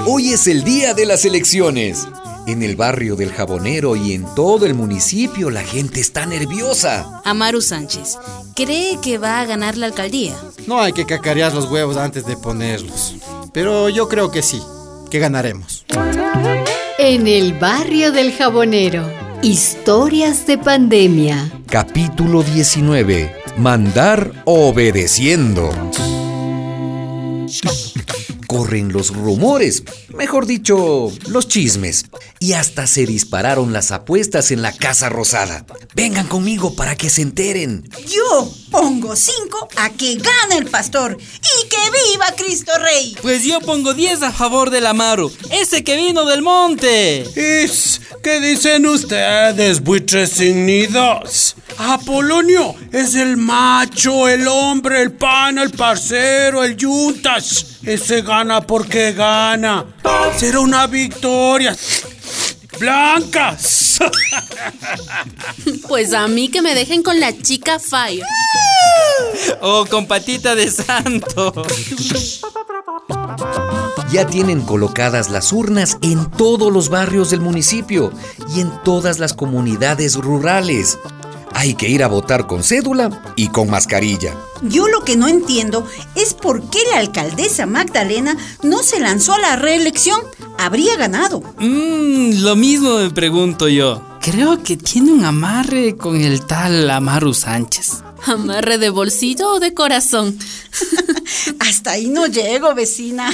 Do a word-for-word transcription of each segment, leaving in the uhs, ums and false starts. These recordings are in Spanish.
Hoy es el día de las elecciones. En el barrio del Jabonero y en todo el municipio la gente está nerviosa. Amaru Sánchez cree que va a ganar la alcaldía. No hay que cacarear los huevos antes de ponerlos. Pero yo creo que sí, que ganaremos. En el barrio del Jabonero, historias de pandemia. Capítulo diecinueve. Mandar obedeciendo. Corren los rumores, mejor dicho, los chismes. Y hasta se dispararon las apuestas en la Casa Rosada. Vengan conmigo para que se enteren. Yo pongo cinco a que gane el pastor y que viva Cristo Rey. Pues yo pongo diez a favor del Amaru, ese que vino del monte. Is, ¿qué dicen ustedes, buitres sin nidos? Apolonio es el macho, el hombre, el pana, el parcero, el yuntas. Ese gana porque gana. Será una victoria. ¡Blancas! Pues a mí que me dejen con la chica Fire. O con patita de santo. Ya tienen colocadas las urnas en todos los barrios del municipio y en todas las comunidades rurales. Hay que ir a votar con cédula y con mascarilla. Yo lo que no entiendo es por qué la alcaldesa Magdalena no se lanzó a la reelección. Habría ganado. Mmm, lo mismo me pregunto yo. Creo que tiene un amarre con el tal Amaru Sánchez. ¿Amarre de bolsillo o de corazón? Hasta ahí no llego, vecina.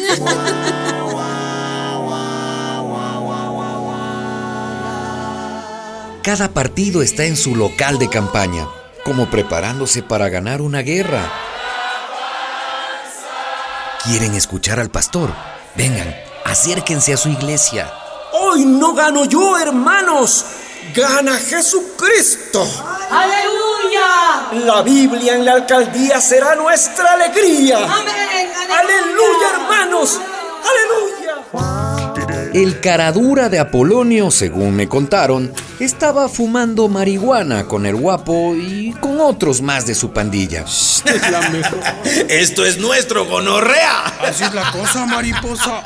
Cada partido está en su local de campaña, como preparándose para ganar una guerra. ¿Quieren escuchar al pastor? Vengan, acérquense a su iglesia. Hoy no gano yo, hermanos. Gana Jesucristo. ¡Aleluya! La Biblia en la alcaldía será nuestra alegría. ¡Amén! ¡Aleluya, hermanos! ¡Aleluya! El caradura de Apolonio, según me contaron, estaba fumando marihuana con el guapo y con otros más de su pandilla. Esto es nuestro, gonorrea. Así es la cosa, mariposa.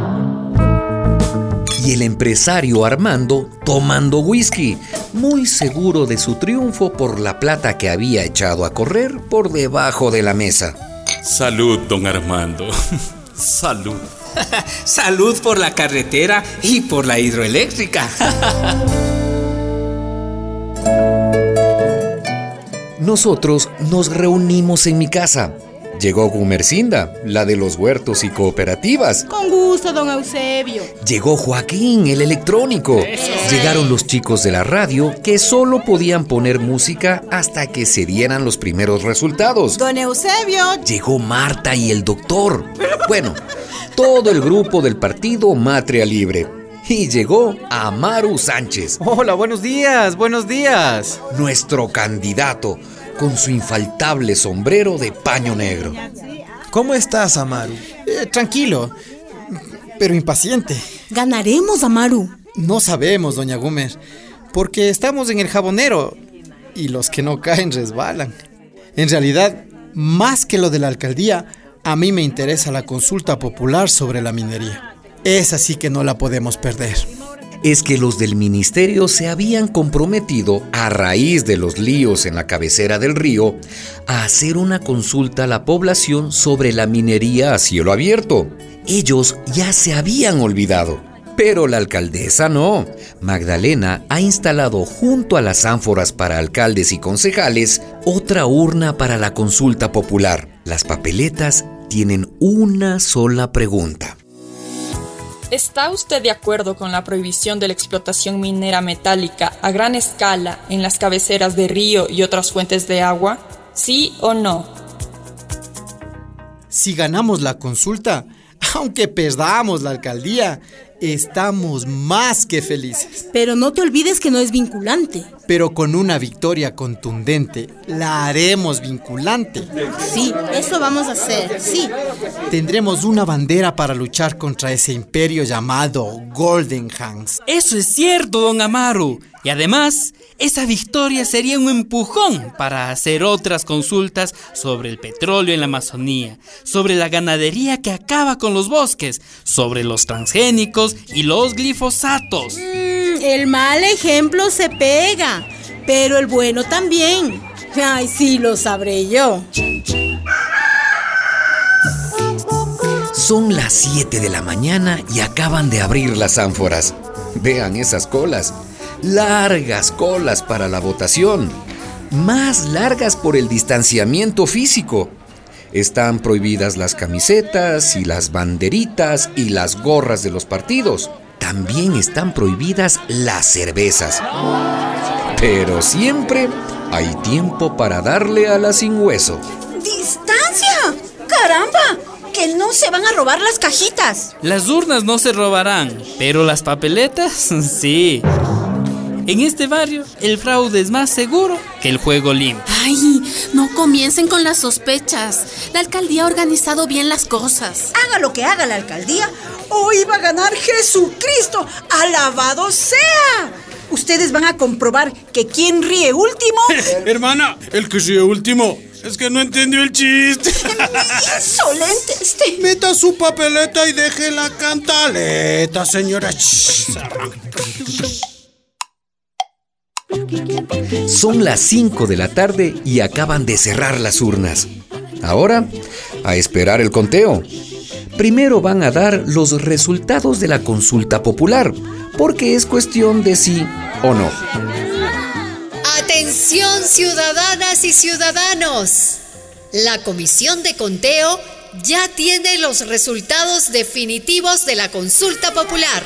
Y el empresario Armando tomando whisky, muy seguro de su triunfo por la plata que había echado a correr por debajo de la mesa. Salud, don Armando. Salud. Salud por la carretera y por la hidroeléctrica. Nosotros nos reunimos en mi casa. Llegó Gumercinda, la de los huertos y cooperativas. Con gusto, don Eusebio. Llegó Joaquín, el electrónico. Eso. Llegaron los chicos de la radio que solo podían poner música hasta que se dieran los primeros resultados. Don Eusebio. Llegó Marta y el doctor. Bueno, todo el grupo del partido Matria Libre. Y llegó Amaru Sánchez. Hola, buenos días, buenos días. Nuestro candidato, con su infaltable sombrero de paño negro. ¿Cómo estás, Amaru? Eh, tranquilo, pero impaciente. ¿Ganaremos, Amaru? No sabemos, doña Gumer, porque estamos en el Jabonero y los que no caen resbalan. En realidad, más que lo de la alcaldía, a mí me interesa la consulta popular sobre la minería. Esa sí que no la podemos perder. Es que los del ministerio se habían comprometido, a raíz de los líos en la cabecera del río, a hacer una consulta a la población sobre la minería a cielo abierto. Ellos ya se habían olvidado, pero la alcaldesa no. Magdalena ha instalado junto a las ánforas para alcaldes y concejales otra urna para la consulta popular. Las papeletas tienen una sola pregunta. ¿Está usted de acuerdo con la prohibición de la explotación minera metálica a gran escala en las cabeceras de río y otras fuentes de agua? ¿Sí o no? Si ganamos la consulta, aunque perdamos la alcaldía, estamos más que felices. Pero no te olvides que no es vinculante. Pero con una victoria contundente, la haremos vinculante. Sí, eso vamos a hacer, sí. Tendremos una bandera para luchar contra ese imperio llamado Golden Hands. Eso es cierto, don Amaru. Y además, esa victoria sería un empujón para hacer otras consultas sobre el petróleo en la Amazonía, sobre la ganadería que acaba con con los bosques, sobre los transgénicos y los glifosatos. Mm, el mal ejemplo se pega, pero el bueno también. Ay, sí, lo sabré yo. Son las siete de la mañana y acaban de abrir las ánforas. Vean esas colas. Largas colas para la votación. Más largas por el distanciamiento físico. Están prohibidas las camisetas y las banderitas y las gorras de los partidos. También están prohibidas las cervezas. Pero siempre hay tiempo para darle a la sin hueso. ¡Distancia! ¡Caramba! ¡Que no se van a robar las cajitas! Las urnas no se robarán, pero las papeletas sí. En este barrio, el fraude es más seguro que el juego limpio. Ay, no comiencen con las sospechas. La alcaldía ha organizado bien las cosas. Haga lo que haga la alcaldía, hoy va a ganar Jesucristo. ¡Alabado sea! Ustedes van a comprobar que quien ríe último... Hermana, el que ríe último es que no entendió el chiste. ¡Insolente este! Meta su papeleta y deje la cantaleta, señora. Son las cinco de la tarde y acaban de cerrar las urnas. Ahora, a esperar el conteo. Primero van a dar los resultados de la consulta popular, porque es cuestión de sí o no. Atención, ciudadanas y ciudadanos. La comisión de conteo ya tiene los resultados definitivos de la consulta popular.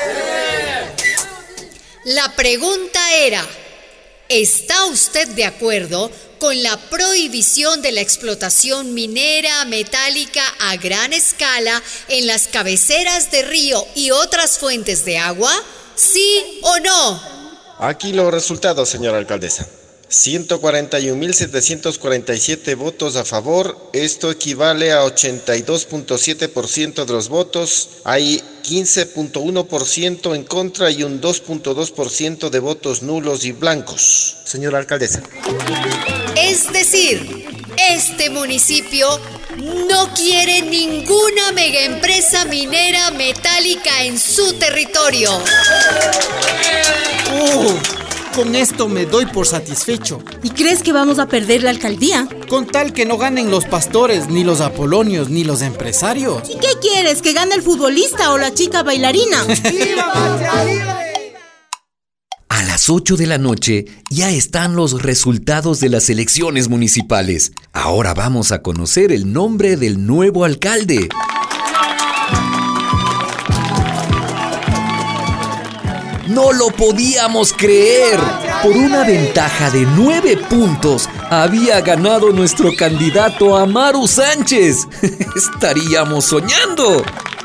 La pregunta era: ¿está usted de acuerdo con la prohibición de la explotación minera metálica a gran escala en las cabeceras de río y otras fuentes de agua? ¿Sí o no? Aquí los resultados, señora alcaldesa. ciento cuarenta y un mil setecientos cuarenta y siete votos a favor. Esto equivale a ochenta y dos punto siete por ciento de los votos. Hay quince punto uno por ciento en contra y un dos punto dos por ciento de votos nulos y blancos. Señora alcaldesa. Es decir, este municipio no quiere ninguna megaempresa minera metálica en su territorio. Uh, con esto me doy por satisfecho. ¿Y crees que vamos a perder la alcaldía? Con tal que no ganen los pastores, ni los apolonios, ni los empresarios. ¿Y qué quieres? ¿Que gane el futbolista o la chica bailarina? ¡Viva Patria Libre! A las ocho de la noche ya están los resultados de las elecciones municipales. Ahora vamos a conocer el nombre del nuevo alcalde. ¡No lo podíamos creer! Por una ventaja de nueve puntos, había ganado nuestro candidato Amaru Sánchez. ¡Estaríamos soñando!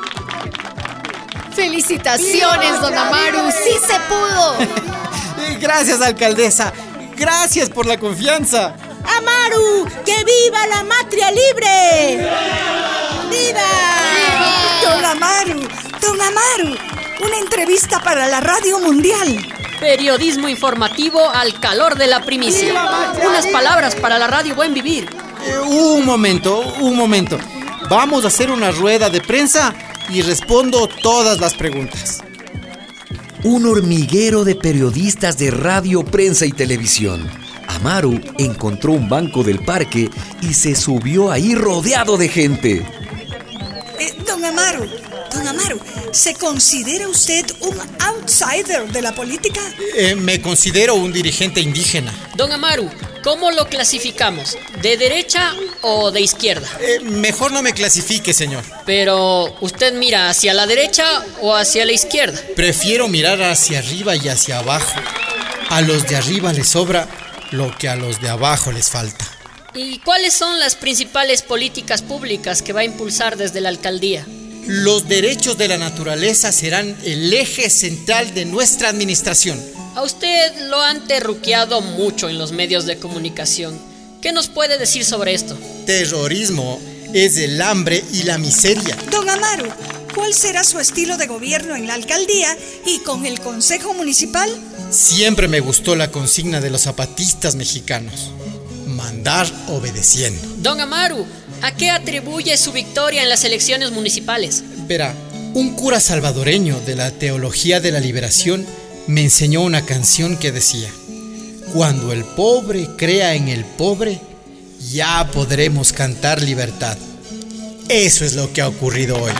¡Felicitaciones, don Amaru! ¡Sí se pudo! Gracias, alcaldesa. Gracias por la confianza. ¡Amaru! ¡Que viva la Patria Libre! ¡Viva! ¡Viva! Don Amaru, don Amaru, una entrevista para la Radio Mundial. Periodismo informativo al calor de la primicia. Unas palabras para la Radio Buen Vivir. Eh, un momento, un momento. Vamos a hacer una rueda de prensa y respondo todas las preguntas. Un hormiguero de periodistas de radio, prensa y televisión. Amaru encontró un banco del parque y se subió ahí rodeado de gente. Eh, don Amaru, don Amaru, ¿se considera usted un outsider de la política? Eh, me considero un dirigente indígena. Don Amaru, ¿cómo lo clasificamos? ¿De derecha o de izquierda? Eh, mejor no me clasifique, señor. Pero, ¿usted mira hacia la derecha o hacia la izquierda? Prefiero mirar hacia arriba y hacia abajo. A los de arriba les sobra lo que a los de abajo les falta. ¿Y cuáles son las principales políticas públicas que va a impulsar desde la alcaldía? Los derechos de la naturaleza serán el eje central de nuestra administración. A usted lo han terruqueado mucho en los medios de comunicación. ¿Qué nos puede decir sobre esto? Terrorismo es el hambre y la miseria. Don Amaru, ¿cuál será su estilo de gobierno en la alcaldía y con el consejo municipal? Siempre me gustó la consigna de los zapatistas mexicanos: mandar obedeciendo. Don Amaru, ¿A qué atribuye su victoria en las elecciones municipales? Verá, un cura salvadoreño de la Teología de la Liberación me enseñó una canción que decía: cuando el pobre crea en el pobre, ya podremos cantar libertad. Eso es lo que ha ocurrido hoy.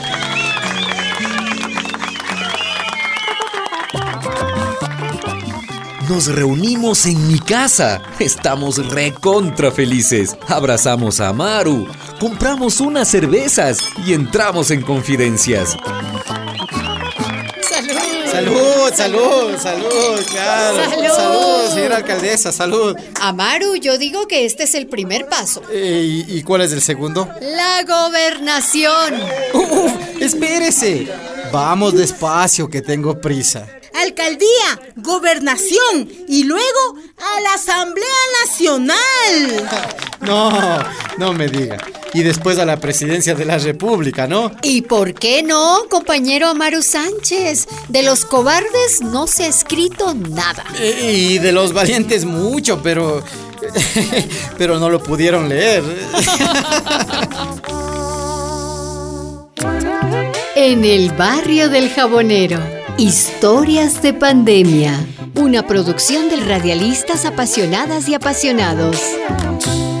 Nos reunimos en mi casa. Estamos recontra felices. Abrazamos a Amaru, compramos unas cervezas y entramos en confidencias. ¡Salud! ¡Salud, salud, salud! Claro. ¡Salud! ¡Salud, señora alcaldesa! ¡Salud! Amaru, yo digo que este es el primer paso. Eh, ¿Y, y cuál es el segundo? La gobernación. ¡Uf! ¡Espérese! Vamos despacio, que tengo prisa. Alcaldía, gobernación y luego a la Asamblea Nacional. No, no me diga. Y después a la presidencia de la República, ¿no? ¿Y por qué no, compañero Amaru Sánchez? De los cobardes no se ha escrito nada. Y de los valientes mucho, pero... pero no lo pudieron leer. En el barrio del Jabonero, historias de pandemia. Una producción de radialistas apasionadas y apasionados.